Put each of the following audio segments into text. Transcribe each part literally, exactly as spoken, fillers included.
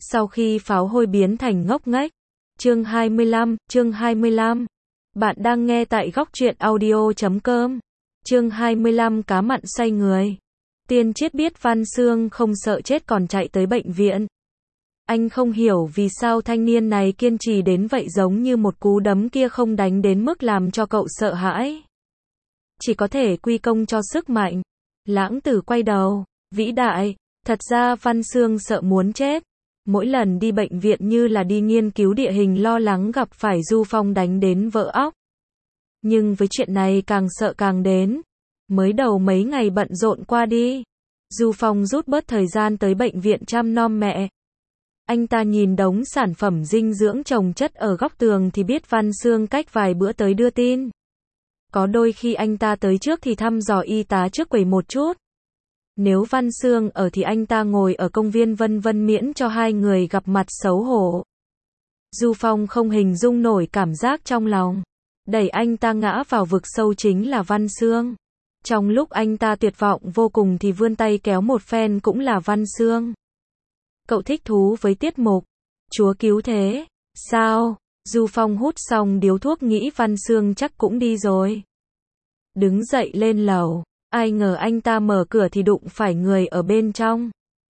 Sau khi pháo hôi biến thành ngốc nghếch. Chương hai mươi lăm, chương hai mươi lăm. Bạn đang nghe tại góc truyện audio chấm com. Chương hai mươi lăm cá mặn xoay người. Tiên Triết biết Văn Xương không sợ chết còn chạy tới bệnh viện. Anh không hiểu vì sao thanh niên này kiên trì đến vậy, giống như một cú đấm kia không đánh đến mức làm cho cậu sợ hãi. Chỉ có thể quy công cho sức mạnh. Lãng Tử quay đầu, vĩ đại, thật ra Văn Xương sợ muốn chết. Mỗi lần đi bệnh viện như là đi nghiên cứu địa hình, lo lắng gặp phải Du Phong đánh đến vỡ óc. Nhưng với chuyện này càng sợ càng đến. Mới đầu mấy ngày bận rộn qua đi, Du Phong rút bớt thời gian tới bệnh viện chăm nom mẹ. Anh ta nhìn đống sản phẩm dinh dưỡng chồng chất ở góc tường thì biết Văn Xương cách vài bữa tới đưa tin. Có đôi khi anh ta tới trước thì thăm dò y tá trước quầy một chút. Nếu Văn Xương ở thì anh ta ngồi ở công viên vân vân miễn cho hai người gặp mặt xấu hổ. Du Phong không hình dung nổi cảm giác trong lòng. Đẩy anh ta ngã vào vực sâu chính là Văn Xương. Trong lúc anh ta tuyệt vọng vô cùng thì vươn tay kéo một phen cũng là Văn Xương. Cậu thích thú với tiết mục Chúa Cứu Thế, sao? Du Phong hút xong điếu thuốc nghĩ Văn Xương chắc cũng đi rồi. Đứng dậy lên lầu. Ai ngờ anh ta mở cửa thì đụng phải người ở bên trong.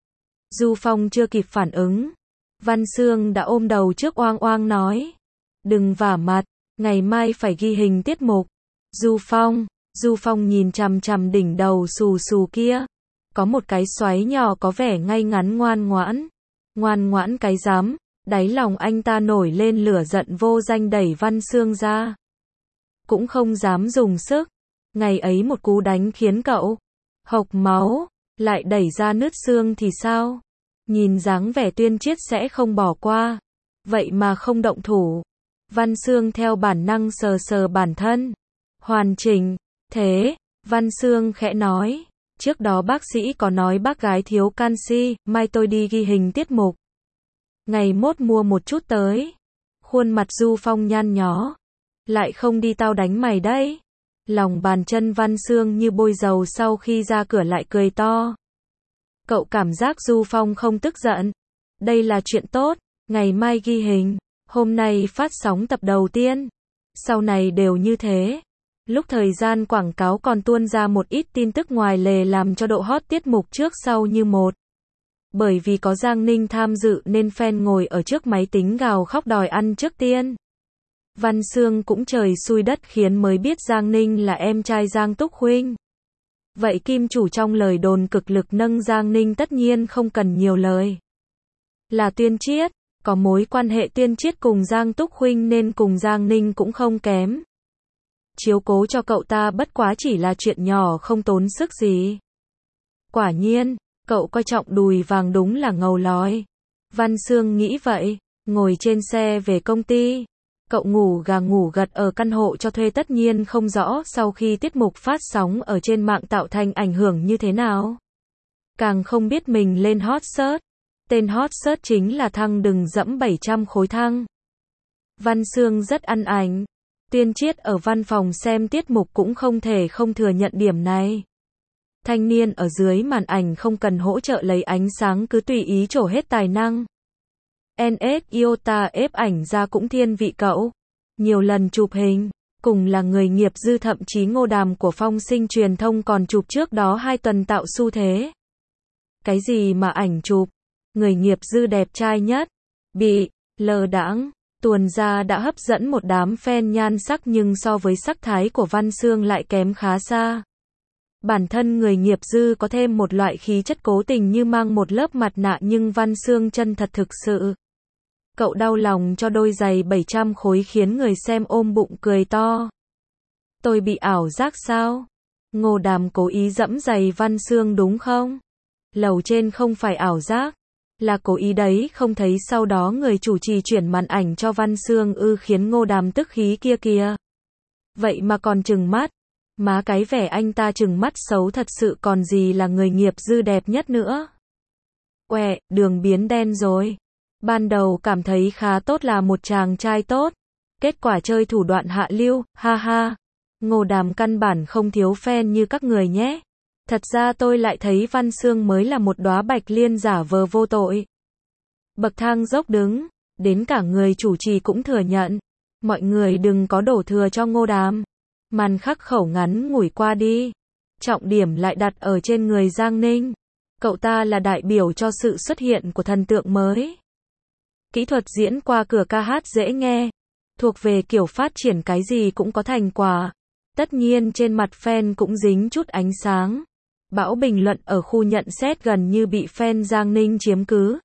Du Phong chưa kịp phản ứng. Văn Xương đã ôm đầu trước oang oang nói. Đừng vả mặt, ngày mai phải ghi hình tiết mục. Du Phong, Du Phong nhìn chằm chằm đỉnh đầu xù xù kia. Có một cái xoáy nhỏ có vẻ ngay ngắn ngoan ngoãn. Ngoan ngoãn cái dám, đáy lòng anh ta nổi lên lửa giận vô danh đẩy Văn Xương ra. Cũng không dám dùng sức. Ngày ấy một cú đánh khiến cậu hộc máu, lại đẩy ra nứt xương thì sao? Nhìn dáng vẻ Tuyên Triết sẽ không bỏ qua. Vậy mà không động thủ. Văn Xương theo bản năng sờ sờ bản thân. Hoàn chỉnh. Thế, Văn Xương khẽ nói. Trước đó bác sĩ có nói bác gái thiếu canxi, mai tôi đi ghi hình tiết mục. Ngày mốt mua một chút tới. Khuôn mặt Du Phong nhăn nhó. Lại không đi tao đánh mày đấy. Lòng bàn chân Văn Xương như bôi dầu, sau khi ra cửa lại cười to. Cậu cảm giác Du Phong không tức giận. Đây là chuyện tốt, ngày mai ghi hình, hôm nay phát sóng tập đầu tiên. Sau này đều như thế. Lúc thời gian quảng cáo còn tuôn ra một ít tin tức ngoài lề làm cho độ hot tiết mục trước sau như một. Bởi vì có Giang Ninh tham dự nên fan ngồi ở trước máy tính gào khóc đòi ăn trước tiên. Văn Xương cũng trời xui đất khiến mới biết Giang Ninh là em trai Giang Túc Huynh. Vậy kim chủ trong lời đồn cực lực nâng Giang Ninh tất nhiên không cần nhiều lời. Là Tuyên Triết, có mối quan hệ Tuyên Triết cùng Giang Túc Huynh nên cùng Giang Ninh cũng không kém. Chiếu cố cho cậu ta bất quá chỉ là chuyện nhỏ không tốn sức gì. Quả nhiên, cậu coi trọng đùi vàng đúng là ngầu lòi. Văn Xương nghĩ vậy, ngồi trên xe về công ty. Cậu ngủ gà ngủ gật ở căn hộ cho thuê tất nhiên không rõ sau khi tiết mục phát sóng ở trên mạng tạo thành ảnh hưởng như thế nào. Càng không biết mình lên hot search. Tên hot search chính là thăng đừng dẫm bảy trăm khối thăng. Văn Xương rất ăn ảnh. Tuyên Triết ở văn phòng xem tiết mục cũng không thể không thừa nhận điểm này. Thanh niên ở dưới màn ảnh không cần hỗ trợ lấy ánh sáng cứ tùy ý trổ hết tài năng. en ét Iota ép ảnh ra cũng thiên vị cậu. Nhiều lần chụp hình, cùng là người nghiệp dư, thậm chí Ngô Đàm của Phong Sinh Truyền Thông còn chụp trước đó hai tuần tạo xu thế. Cái gì mà ảnh chụp, người nghiệp dư đẹp trai nhất, bị lờ đãng, tuồn ra đã hấp dẫn một đám fan nhan sắc nhưng so với sắc thái của Văn Xương lại kém khá xa. Bản thân người nghiệp dư có thêm một loại khí chất cố tình như mang một lớp mặt nạ nhưng Văn Xương chân thật thực sự. Cậu đau lòng cho đôi giày bảy trăm khối khiến người xem ôm bụng cười to. Tôi bị ảo giác sao? Ngô Đàm cố ý dẫm giày Văn Xương đúng không? Lầu trên không phải ảo giác, là cố ý đấy, không thấy sau đó người chủ trì chuyển màn ảnh cho Văn Xương ư, khiến Ngô Đàm tức khí kia kìa. Vậy mà còn trừng mắt. Má cái vẻ anh ta trừng mắt xấu thật sự, còn gì là người nghiệp dư đẹp nhất nữa. Quẹ, đường biến đen rồi. Ban đầu cảm thấy khá tốt, là một chàng trai tốt. Kết quả chơi thủ đoạn hạ lưu, ha ha. Ngô Đàm căn bản không thiếu fan như các người nhé. Thật ra tôi lại thấy Văn Xương mới là một đóa bạch liên giả vờ vô tội. Bậc thang dốc đứng, đến cả người chủ trì cũng thừa nhận. Mọi người đừng có đổ thừa cho Ngô Đàm. Màn khắc khẩu ngắn ngủi qua đi. Trọng điểm lại đặt ở trên người Giang Ninh. Cậu ta là đại biểu cho sự xuất hiện của thần tượng mới. Kỹ thuật diễn qua cửa ca hát dễ nghe. Thuộc về kiểu phát triển cái gì cũng có thành quả. Tất nhiên trên mặt fan cũng dính chút ánh sáng. Bão bình luận ở khu nhận xét gần như bị fan Giang Ninh chiếm cứ.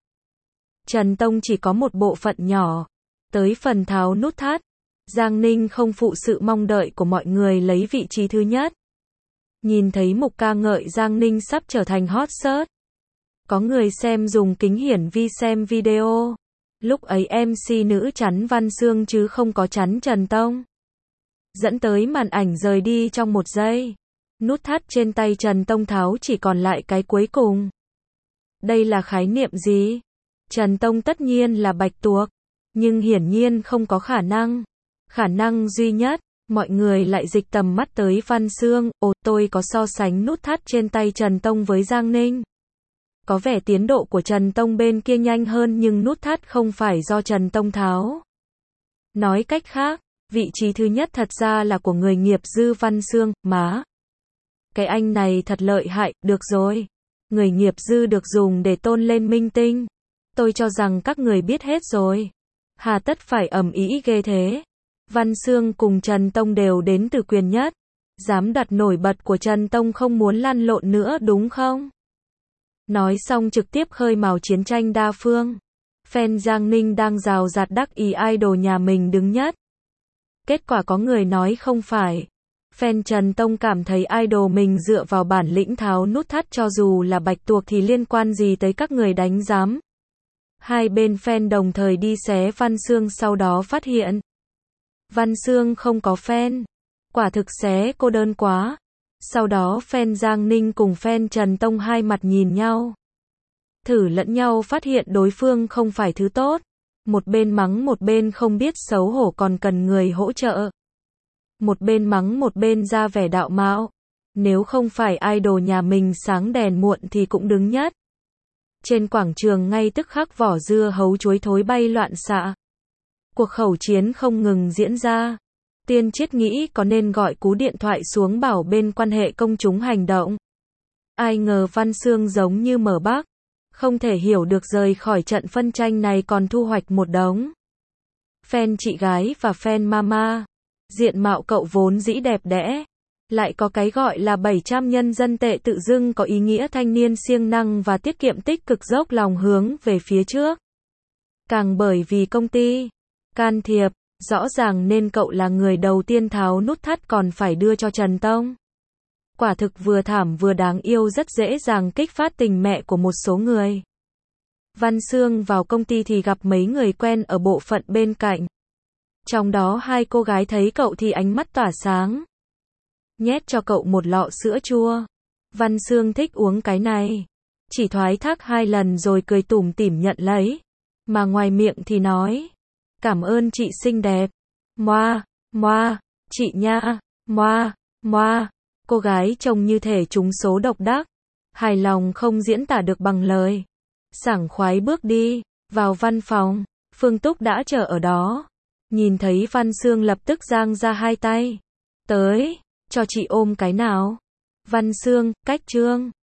Trần Tông chỉ có một bộ phận nhỏ. Tới phần tháo nút thắt, Giang Ninh không phụ sự mong đợi của mọi người lấy vị trí thứ nhất. Nhìn thấy mục ca ngợi Giang Ninh sắp trở thành hot search. Có người xem dùng kính hiển vi xem video. Lúc ấy em xê nữ chắn Văn Xương chứ không có chắn Trần Tông. Dẫn tới màn ảnh rời đi trong một giây. Nút thắt trên tay Trần Tông tháo chỉ còn lại cái cuối cùng. Đây là khái niệm gì? Trần Tông tất nhiên là bạch tuộc. Nhưng hiển nhiên không có khả năng. Khả năng duy nhất, mọi người lại dịch tầm mắt tới Văn Xương. Ồ, tôi có so sánh nút thắt trên tay Trần Tông với Giang Ninh. Có vẻ tiến độ của Trần Tông bên kia nhanh hơn nhưng nút thắt không phải do Trần Tông tháo. Nói cách khác, vị trí thứ nhất thật ra là của người nghiệp dư Văn Xương, má. Cái anh này thật lợi hại, được rồi. Người nghiệp dư được dùng để tôn lên minh tinh. Tôi cho rằng các người biết hết rồi. Hà tất phải ầm ĩ ghê thế. Văn Xương cùng Trần Tông đều đến từ quyền nhất. Dám đặt nổi bật của Trần Tông không muốn lăn lộn nữa đúng không? Nói xong trực tiếp khơi mào chiến tranh đa phương. Fan Giang Ninh đang rào rạt đắc ý idol nhà mình đứng nhất. Kết quả có người nói không phải. Fan Trần Tông cảm thấy idol mình dựa vào bản lĩnh tháo nút thắt cho dù là bạch tuộc thì liên quan gì tới các người đánh giám. Hai bên fan đồng thời đi xé Văn Xương sau đó phát hiện. Văn Xương không có fan. Quả thực xé cô đơn quá. Sau đó fan Giang Ninh cùng fan Trần Tông hai mặt nhìn nhau. Thử lẫn nhau phát hiện đối phương không phải thứ tốt. Một bên mắng một bên không biết xấu hổ còn cần người hỗ trợ. Một bên mắng một bên ra vẻ đạo mạo. Nếu không phải idol nhà mình sáng đèn muộn thì cũng đứng nhất. Trên quảng trường ngay tức khắc vỏ dưa hấu chuối thối bay loạn xạ. Cuộc khẩu chiến không ngừng diễn ra. Tiên Triết nghĩ có nên gọi cú điện thoại xuống bảo bên quan hệ công chúng hành động. Ai ngờ Văn Xương giống như mở bác. Không thể hiểu được rời khỏi trận phân tranh này còn thu hoạch một đống. Fan chị gái và fan mama. Diện mạo cậu vốn dĩ đẹp đẽ. Lại có cái gọi là bảy trăm nhân dân tệ tự dưng có ý nghĩa thanh niên siêng năng và tiết kiệm tích cực dốc lòng hướng về phía trước. Càng bởi vì công ty can thiệp, rõ ràng nên cậu là người đầu tiên tháo nút thắt còn phải đưa cho Trần Tông. Quả thực vừa thảm vừa đáng yêu rất dễ dàng kích phát tình mẹ của một số người. Văn Xương vào công ty thì gặp mấy người quen ở bộ phận bên cạnh. Trong đó hai cô gái thấy cậu thì ánh mắt tỏa sáng. Nhét cho cậu một lọ sữa chua. Văn Xương thích uống cái này. Chỉ thoái thác hai lần rồi cười tủm tỉm nhận lấy. Mà ngoài miệng thì nói. Cảm ơn chị xinh đẹp. Moa, moa, chị nha, moa, moa. Cô gái trông như thể trúng số độc đắc. Hài lòng không diễn tả được bằng lời. Sảng khoái bước đi, vào văn phòng. Phương Túc đã chờ ở đó. Nhìn thấy Văn Xương lập tức giang ra hai tay. Tới, cho chị ôm cái nào. Văn Xương, cách trương.